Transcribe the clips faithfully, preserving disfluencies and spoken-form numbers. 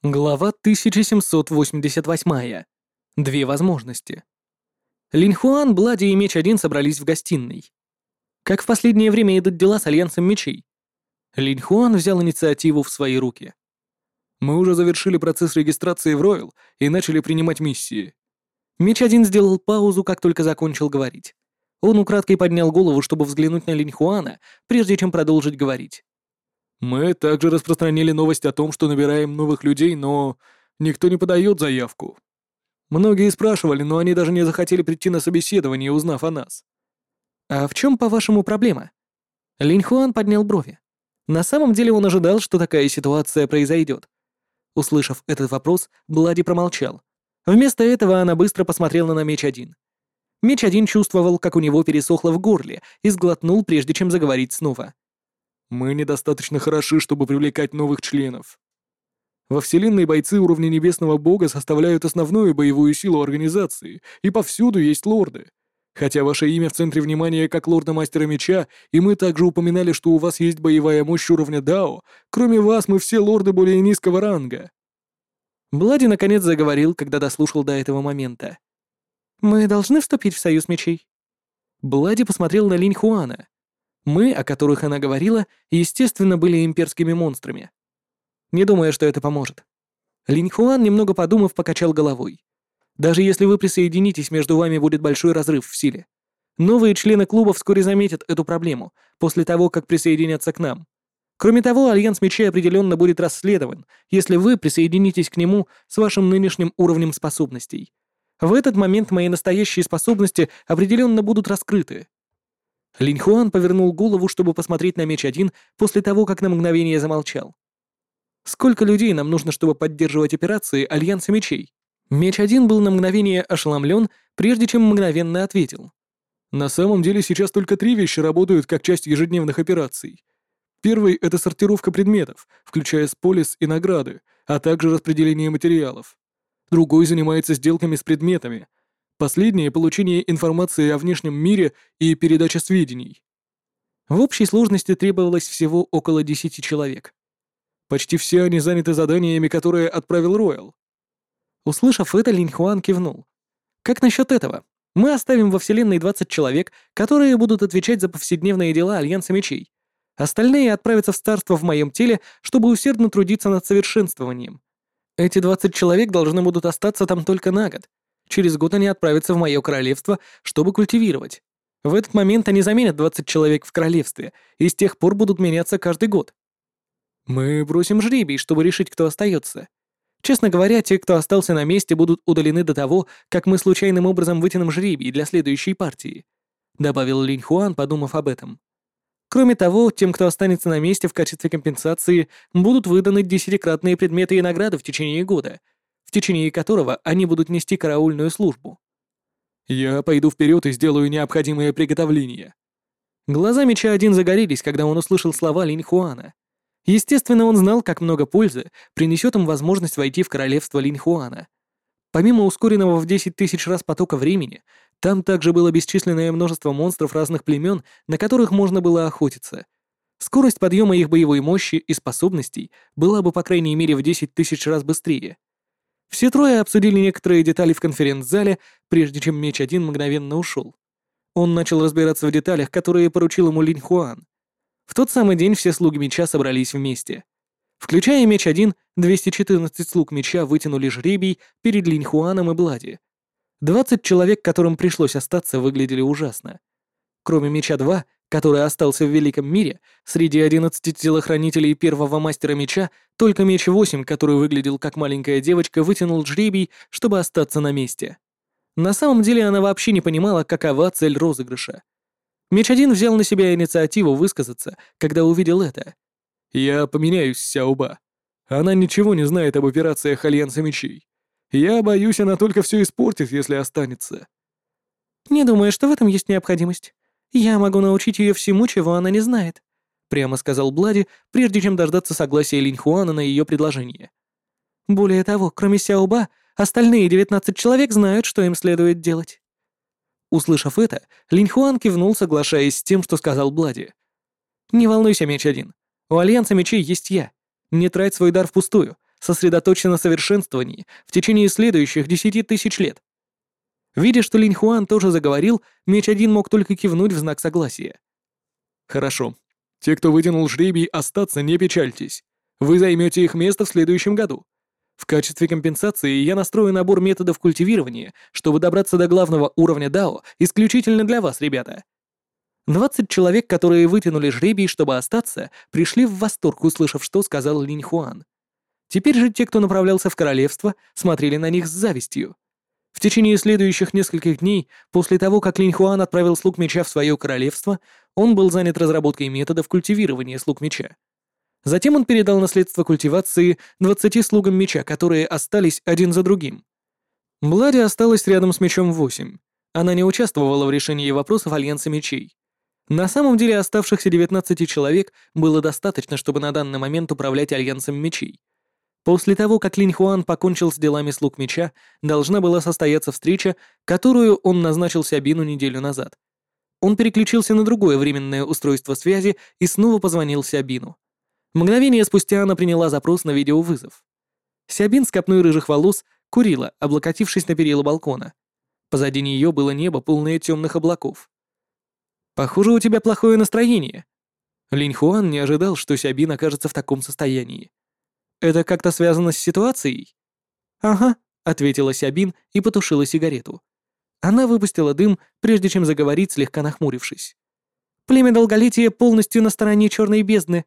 Глава тысяча семьсот восемьдесят восемь. Две возможности. Линьхуан, Блади и Меч один собрались в гостиной. Как в последнее время идут дела с Альянсом Мечей? Линьхуан взял инициативу в свои руки. Мы уже завершили процесс регистрации в Роyal и начали принимать миссии. Меч один сделал паузу, как только закончил говорить. Он украдкой поднял голову, чтобы взглянуть на Линьхуана, прежде чем продолжить говорить. Мы также распространили новость о том, что набираем новых людей, но никто не подает заявку. Многие спрашивали, но они даже не захотели прийти на собеседование, узнав о нас. А в чем, по-вашему, проблема? Линьхуан поднял брови. На самом деле он ожидал, что такая ситуация произойдет. Услышав этот вопрос, Блади промолчал. Вместо этого она быстро посмотрела на Меч один. Меч один чувствовал, как у него пересохло в горле, и сглотнул, прежде чем заговорить снова. Мы недостаточно хороши, чтобы привлекать новых членов. Во Вселенной бойцы уровня Небесного Бога составляют основную боевую силу организации, и повсюду есть лорды. Хотя ваше имя в центре внимания как лорда-мастера меча, и мы также упоминали, что у вас есть боевая мощь уровня Дао, кроме вас мы все лорды более низкого ранга. Блади наконец заговорил, когда дослушал до этого момента. Мы должны вступить в союз мечей? Блади посмотрел на Линьхуана. Мы, о которых она говорила, естественно, были имперскими монстрами. Не думаю, что это поможет. Линьхуан, немного подумав, покачал головой. Даже если вы присоединитесь, между вами будет большой разрыв в силе. Новые члены клуба вскоре заметят эту проблему, после того, как присоединятся к нам. Кроме того, Альянс Мечей определенно будет расследован, если вы присоединитесь к нему с вашим нынешним уровнем способностей. В этот момент мои настоящие способности определенно будут раскрыты. Линьхуан повернул голову, чтобы посмотреть на Меч один после того, как на мгновение замолчал. «Сколько людей нам нужно, чтобы поддерживать операции Альянса Мечей?» Меч один был на мгновение ошеломлен, прежде чем мгновенно ответил. «На самом деле сейчас только три вещи работают как часть ежедневных операций. Первый — это сортировка предметов, включая сполис и награды, а также распределение материалов. Другой занимается сделками с предметами. Последнее — получение информации о внешнем мире и передача сведений. В общей сложности требовалось всего около десяти человек. Почти все они заняты заданиями, которые отправил Роял». Услышав это, Линьхуан кивнул. «Как насчет этого? Мы оставим во Вселенной двадцать человек, которые будут отвечать за повседневные дела Альянса Мечей. Остальные отправятся в царство в моем теле, чтобы усердно трудиться над совершенствованием. Эти двадцать человек должны будут остаться там только на год. Через год они отправятся в мое королевство, чтобы культивировать. В этот момент они заменят двадцать человек в королевстве, и с тех пор будут меняться каждый год. Мы бросим жребий, чтобы решить, кто остается. Честно говоря, те, кто остался на месте, будут удалены до того, как мы случайным образом вытянем жребий для следующей партии», — добавил Линьхуан, подумав об этом. «Кроме того, тем, кто останется на месте в качестве компенсации, будут выданы десятикратные предметы и награды в течение года, в течение которого они будут нести караульную службу. Я пойду вперед и сделаю необходимые приготовления». Глаза Меча один загорелись, когда он услышал слова Линьхуана. Естественно, он знал, как много пользы принесет им возможность войти в королевство Линьхуана. Помимо ускоренного в десять тысяч раз потока времени, там также было бесчисленное множество монстров разных племен, на которых можно было охотиться. Скорость подъема их боевой мощи и способностей была бы по крайней мере в десять тысяч раз быстрее. Все трое обсудили некоторые детали в конференц-зале, прежде чем Меч один мгновенно ушел. Он начал разбираться в деталях, которые поручил ему Линьхуан. В тот самый день все слуги меча собрались вместе. Включая Меч один, двести четырнадцать слуг меча вытянули жребий перед Линьхуаном и Блади. двадцать человек, которым пришлось остаться, выглядели ужасно. Кроме Меча два, который остался в Великом мире, среди одиннадцати телохранителей первого мастера меча, только Меч восемь, который выглядел как маленькая девочка, вытянул жребий, чтобы остаться на месте. На самом деле она вообще не понимала, какова цель розыгрыша. Меч один взял на себя инициативу высказаться, когда увидел это. «Я поменяюсь с Сяоба. Она ничего не знает об операциях Альянса Мечей. Я боюсь, она только все испортит, если останется». «Не думаю, что в этом есть необходимость. Я могу научить ее всему, чего она не знает», — прямо сказал Блади, прежде чем дождаться согласия Линьхуана на ее предложение. «Более того, кроме Сяоба, остальные девятнадцать человек знают, что им следует делать». Услышав это, Линьхуан кивнул, соглашаясь с тем, что сказал Блади. «Не волнуйся, Меч один. У Альянса Мечей есть я. Не трать свой дар впустую. сосредоточен на совершенствовании в течение следующих десяти тысяч лет. Видя, что Линь Хуан тоже заговорил, Меч один мог только кивнуть в знак согласия. Хорошо. Те, кто вытянул жребий остаться, не печальтесь. Вы займете их место в следующем году. В качестве компенсации я настрою набор методов культивирования, чтобы добраться до главного уровня Дао исключительно для вас, ребята. Двадцать человек, которые вытянули жребий, чтобы остаться, пришли в восторг, услышав, что сказал Линь Хуан. Теперь же те, кто направлялся в королевство, смотрели на них с завистью. В течение следующих нескольких дней, после того, как Линь Хуан отправил слуг меча в свое королевство, он был занят разработкой методов культивирования слуг меча. Затем он передал наследство культивации двадцати слугам меча, которые остались один за другим. Блади осталась рядом с мечом восемь. Она не участвовала в решении вопросов Альянса мечей. На самом деле оставшихся девятнадцати человек было достаточно, чтобы на данный момент управлять Альянсом мечей. После того, как Линь Хуан покончил с делами слуг меча, должна была состояться встреча, которую он назначил Сябину неделю назад. Он переключился на другое временное устройство связи и снова позвонил Сябину. Мгновение спустя она приняла запрос на видеовызов. Сябин с копной рыжих волос курила, облокотившись на перила балкона. Позади нее было небо, полное темных облаков. «Похоже, у тебя плохое настроение». Линь Хуан не ожидал, что Сябин окажется в таком состоянии. «Это как-то связано с ситуацией?» «Ага», — ответила Сябин и потушила сигарету. Она выпустила дым, прежде чем заговорить, слегка нахмурившись. «Племя Долголетия полностью на стороне Черной бездны».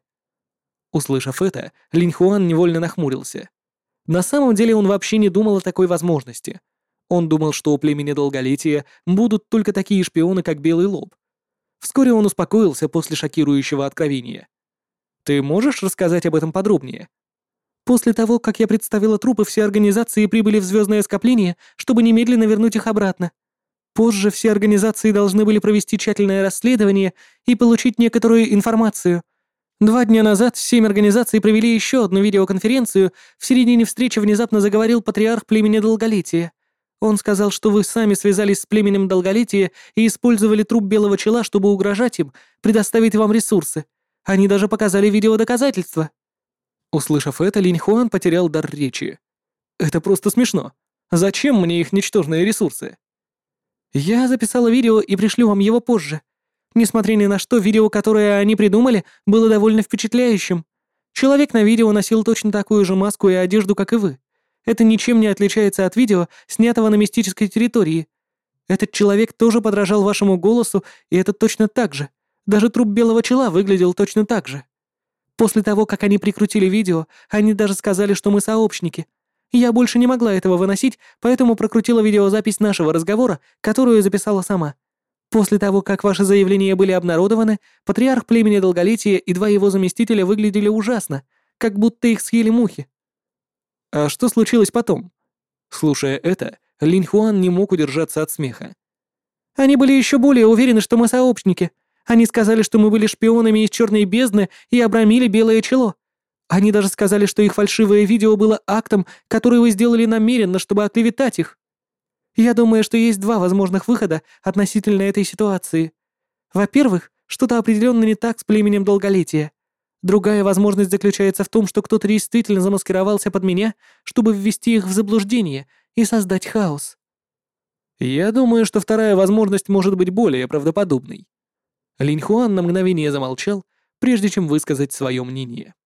Услышав это, Линь Хуан невольно нахмурился. На самом деле он вообще не думал о такой возможности. Он думал, что у племени Долголетия будут только такие шпионы, как Белый Лоб. Вскоре он успокоился после шокирующего откровения. «Ты можешь рассказать об этом подробнее?» «После того, как я представила трупы, все организации прибыли в звездное скопление, чтобы немедленно вернуть их обратно. Позже все организации должны были провести тщательное расследование и получить некоторую информацию. Два дня назад семь организаций провели еще одну видеоконференцию. В середине встречи внезапно заговорил патриарх племени Долголетия. Он сказал, что вы сами связались с племенем Долголетия и использовали труп белого чела, чтобы угрожать им, предоставить вам ресурсы. Они даже показали видеодоказательства». Услышав это, Линь Хуан потерял дар речи. «Это просто смешно. Зачем мне их ничтожные ресурсы?» «Я записала видео и пришлю вам его позже. Несмотря ни на что, видео, которое они придумали, было довольно впечатляющим. Человек на видео носил точно такую же маску и одежду, как и вы. Это ничем не отличается от видео, снятого на мистической территории. Этот человек тоже подражал вашему голосу, и это точно так же. Даже труп белого чела выглядел точно так же. После того, как они прикрутили видео, они даже сказали, что мы сообщники. Я больше не могла этого выносить, поэтому прокрутила видеозапись нашего разговора, которую записала сама. После того, как ваши заявления были обнародованы, патриарх племени Долголетия и два его заместителя выглядели ужасно, как будто их съели мухи». «А что случилось потом?» Слушая это, Линь Хуан не мог удержаться от смеха. «Они были еще более уверены, что мы сообщники. Они сказали, что мы были шпионами из Черной бездны и обрамили белое чело. Они даже сказали, что их фальшивое видео было актом, который вы сделали намеренно, чтобы оклеветать их. Я думаю, что есть два возможных выхода относительно этой ситуации. Во-первых, что-то определенно не так с племенем Долголетия. Другая возможность заключается в том, что кто-то действительно замаскировался под меня, чтобы ввести их в заблуждение и создать хаос». «Я думаю, что вторая возможность может быть более правдоподобной». Линь Хуан на мгновение замолчал, прежде чем высказать свое мнение.